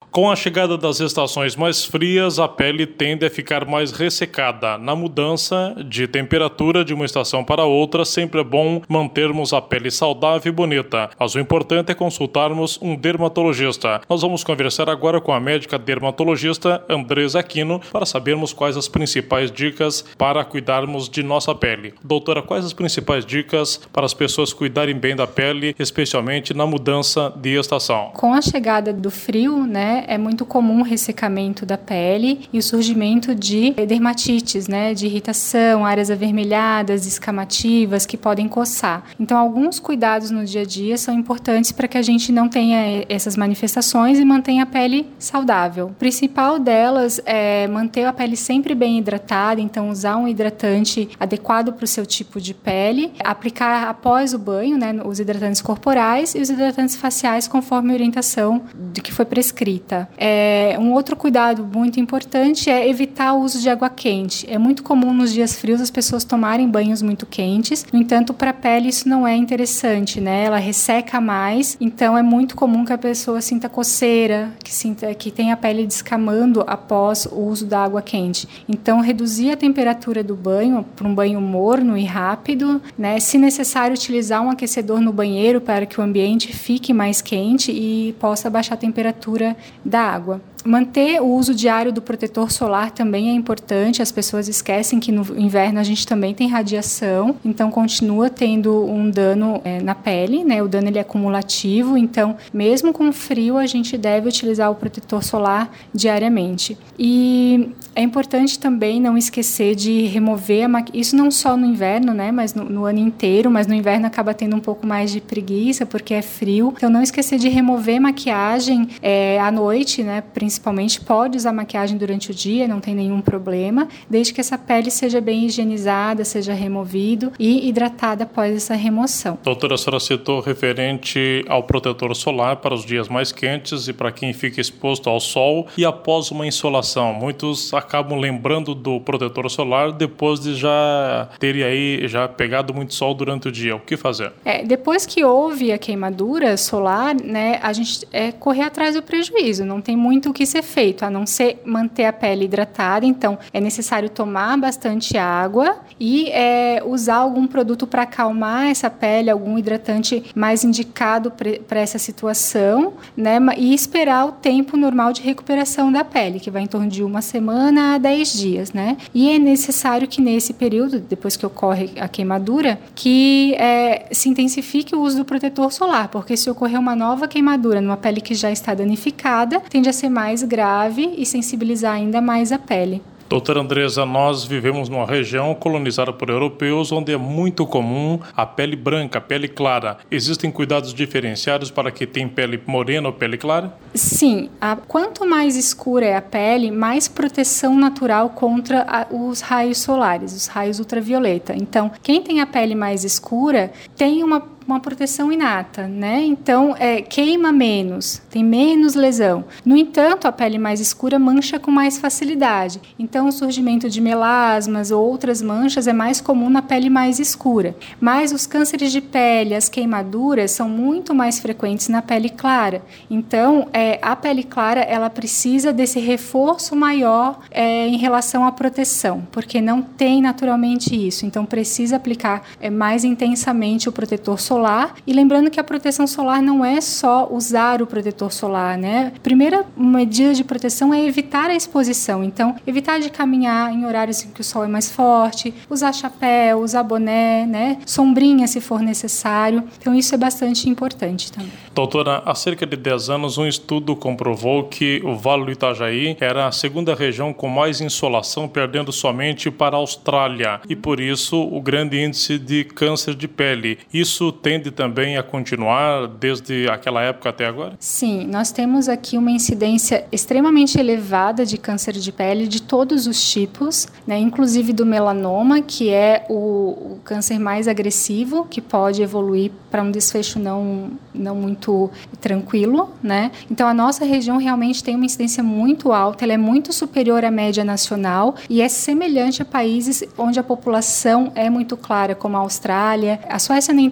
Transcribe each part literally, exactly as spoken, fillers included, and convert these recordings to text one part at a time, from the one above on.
Com a chegada das estações mais frias, a pele tende a ficar mais ressecada. Na mudança de temperatura de uma estação para outra, sempre é bom mantermos a pele saudável e bonita. Mas o importante é consultarmos um dermatologista. Nós vamos conversar agora com a médica dermatologista Andresa Aquino para sabermos quais as principais dicas para cuidarmos de nossa pele. Doutora, quais as principais dicas para as pessoas cuidarem bem da pele, especialmente na mudança de estação? Com a chegada do frio, né, é muito comum o ressecamento da pele e o surgimento de dermatites, né, de irritação, áreas avermelhadas, escamativas que podem coçar. Então, alguns cuidados no dia a dia são importantes para que a gente não tenha essas manifestações e mantenha a pele saudável. O principal delas é manter a pele sempre bem hidratada, então usar um hidratante adequado para o seu tipo de pele, aplicar após o banho, né, os hidratantes corporais e os hidratantes faciais conforme a orientação de que foi prescrita. É, um outro cuidado muito importante é evitar o uso de água quente. É muito comum nos dias frios as pessoas tomarem banhos muito quentes, no entanto, para a pele isso não é interessante, né? Ela resseca mais, então é muito comum que a pessoa sinta coceira, que, sinta, que tenha a pele descamando após o uso da água quente. Então, reduzir a temperatura do banho para um banho morno e rápido, né? Se necessário, utilizar um aquecedor no banheiro para que o ambiente fique mais quente e possa baixar a temperatura da água. Manter o uso diário do protetor solar também é importante. As pessoas esquecem que no inverno a gente também tem radiação, então continua tendo um dano é, na pele, né? O dano ele é acumulativo, então mesmo com frio a gente deve utilizar o protetor solar diariamente. E é importante também não esquecer de remover a maquiagem, isso não só no inverno, né? Mas no, no ano inteiro, mas no inverno acaba tendo um pouco mais de preguiça porque é frio, então não esquecer de remover maquiagem é, à noite, né? Principalmente, pode usar maquiagem durante o dia, não tem nenhum problema, desde que essa pele seja bem higienizada, seja removido e hidratada após essa remoção. Doutora, a senhora citou referente ao protetor solar para os dias mais quentes e para quem fica exposto ao sol e após uma insolação. Muitos acabam lembrando do protetor solar depois de já terem aí já pegado muito sol durante o dia. O que fazer? É, depois que houve a queimadura solar, né, a gente é correr atrás do prejuízo, não tem muito o que ser feito, a não ser manter a pele hidratada. Então, é necessário tomar bastante água e é, usar algum produto para acalmar essa pele, algum hidratante mais indicado para essa situação, né? E esperar o tempo normal de recuperação da pele, que vai em torno de uma semana a dez dias, né? E é necessário que nesse período, depois que ocorre a queimadura, que é, se intensifique o uso do protetor solar, porque se ocorrer uma nova queimadura numa pele que já está danificada, tende a ser mais mais grave e sensibilizar ainda mais a pele. Doutora Andresa, nós vivemos numa região colonizada por europeus onde é muito comum a pele branca, a pele clara. Existem cuidados diferenciados para quem tem pele morena ou pele clara? Sim. A, quanto mais escura é a pele, mais proteção natural contra a, os raios solares, os raios ultravioleta. Então, quem tem a pele mais escura tem uma uma proteção inata, né? Então, é, queima menos, tem menos lesão. No entanto, a pele mais escura mancha com mais facilidade. Então, o surgimento de melasmas ou outras manchas é mais comum na pele mais escura. Mas os cânceres de pele, as queimaduras, são muito mais frequentes na pele clara. Então, é, a pele clara, ela precisa desse reforço maior é, em relação à proteção, porque não tem naturalmente isso. Então, precisa aplicar é, mais intensamente o protetor solar. E lembrando que a proteção solar não é só usar o protetor solar, né? A primeira medida de proteção é evitar a exposição. Então, evitar de caminhar em horários em que o sol é mais forte, usar chapéu, usar boné, né? Sombrinha se for necessário. Então, isso é bastante importante também. Doutora, há cerca de dez anos, um estudo comprovou que o Vale do Itajaí era a segunda região com mais insolação, perdendo somente para a Austrália. E, por isso, o grande índice de câncer de pele. Isso tende também a continuar desde aquela época até agora? Sim, nós temos aqui uma incidência extremamente elevada de câncer de pele de todos os tipos, né? Inclusive do melanoma, que é o, o câncer mais agressivo, que pode evoluir para um desfecho não, não muito tranquilo, né? Então, a nossa região realmente tem uma incidência muito alta, ela é muito superior à média nacional e é semelhante a países onde a população é muito clara, como a Austrália. A Suécia, nem tanto, porque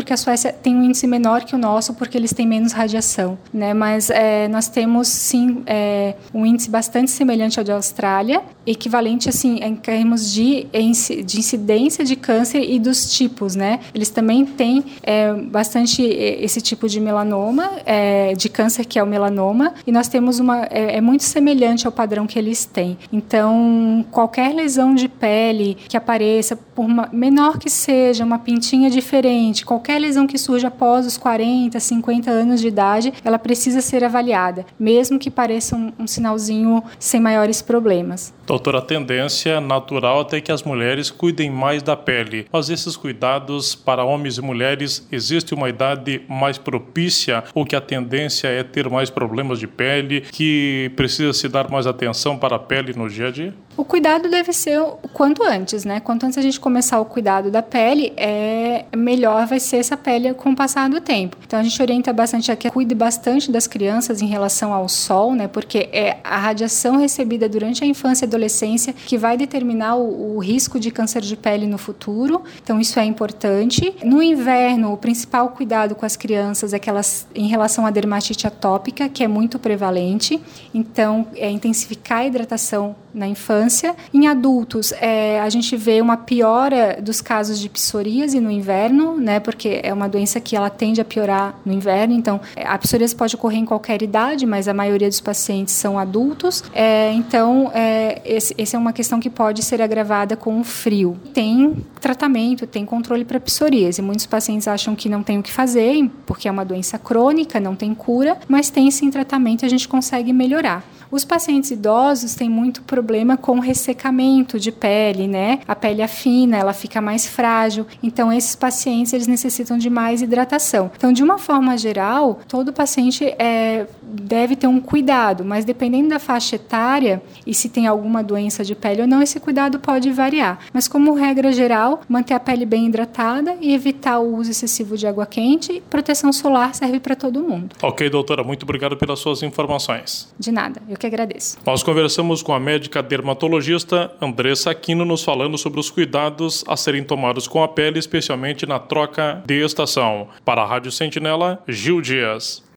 porque a Suécia tem um índice menor que o nosso, porque eles têm menos radiação, né? Mas é, nós temos, sim, é, um índice bastante semelhante ao da Austrália, equivalente, assim, em termos de, de incidência de câncer e dos tipos, né? Eles também têm é, bastante esse tipo de melanoma, é, de câncer, que é o melanoma, e nós temos uma... É, é muito semelhante ao padrão que eles têm. Então, qualquer lesão de pele que apareça, por uma, menor que seja, uma pintinha diferente, qualquer lesão que surja após os quarenta, cinquenta anos de idade, ela precisa ser avaliada, mesmo que pareça um, um sinalzinho sem maiores problemas. Doutora, a tendência natural até que as mulheres cuidem mais da pele. Mas esses cuidados para homens e mulheres, existe uma idade mais propícia ou que a tendência é ter mais problemas de pele, que precisa se dar mais atenção para a pele no dia a dia? O cuidado deve ser o quanto antes, né? Quanto antes a gente começar o cuidado da pele, é melhor vai ser essa pele com o passar do tempo. Então a gente orienta bastante a que cuide bastante das crianças em relação ao sol, né? Porque é a radiação recebida durante a infância e adolescência que vai determinar o, o risco de câncer de pele no futuro. Então isso é importante. No inverno, o principal cuidado com as crianças é que elas, em relação à dermatite atópica, que é muito prevalente. Então é intensificar a hidratação na infância. Em adultos, é, a gente vê uma piora dos casos de psoríase no inverno, né, porque é uma doença que ela tende a piorar no inverno. Então, a psoríase pode ocorrer em qualquer idade, mas a maioria dos pacientes são adultos. É, então, é, esse, essa é uma questão que pode ser agravada com o frio. Tem tratamento, tem controle para psoríase. Muitos pacientes acham que não tem o que fazer, porque é uma doença crônica, não tem cura, mas tem sim tratamento e a gente consegue melhorar. Os pacientes idosos têm muito problema com ressecamento de pele, né? A pele afina, ela fica mais frágil. Então, esses pacientes, eles necessitam de mais hidratação. Então, de uma forma geral, todo paciente é, deve ter um cuidado, mas dependendo da faixa etária e se tem alguma doença de pele ou não, esse cuidado pode variar. Mas, como regra geral, manter a pele bem hidratada e evitar o uso excessivo de água quente. Proteção solar serve para todo mundo. Ok, doutora. Muito obrigado pelas suas informações. De nada. Eu que agradeço. Nós conversamos com a médica dermatologista Andressa Aquino, nos falando sobre os cuidados a serem tomados com a pele, especialmente na troca de estação. Para a Rádio Sentinela, Gil Dias.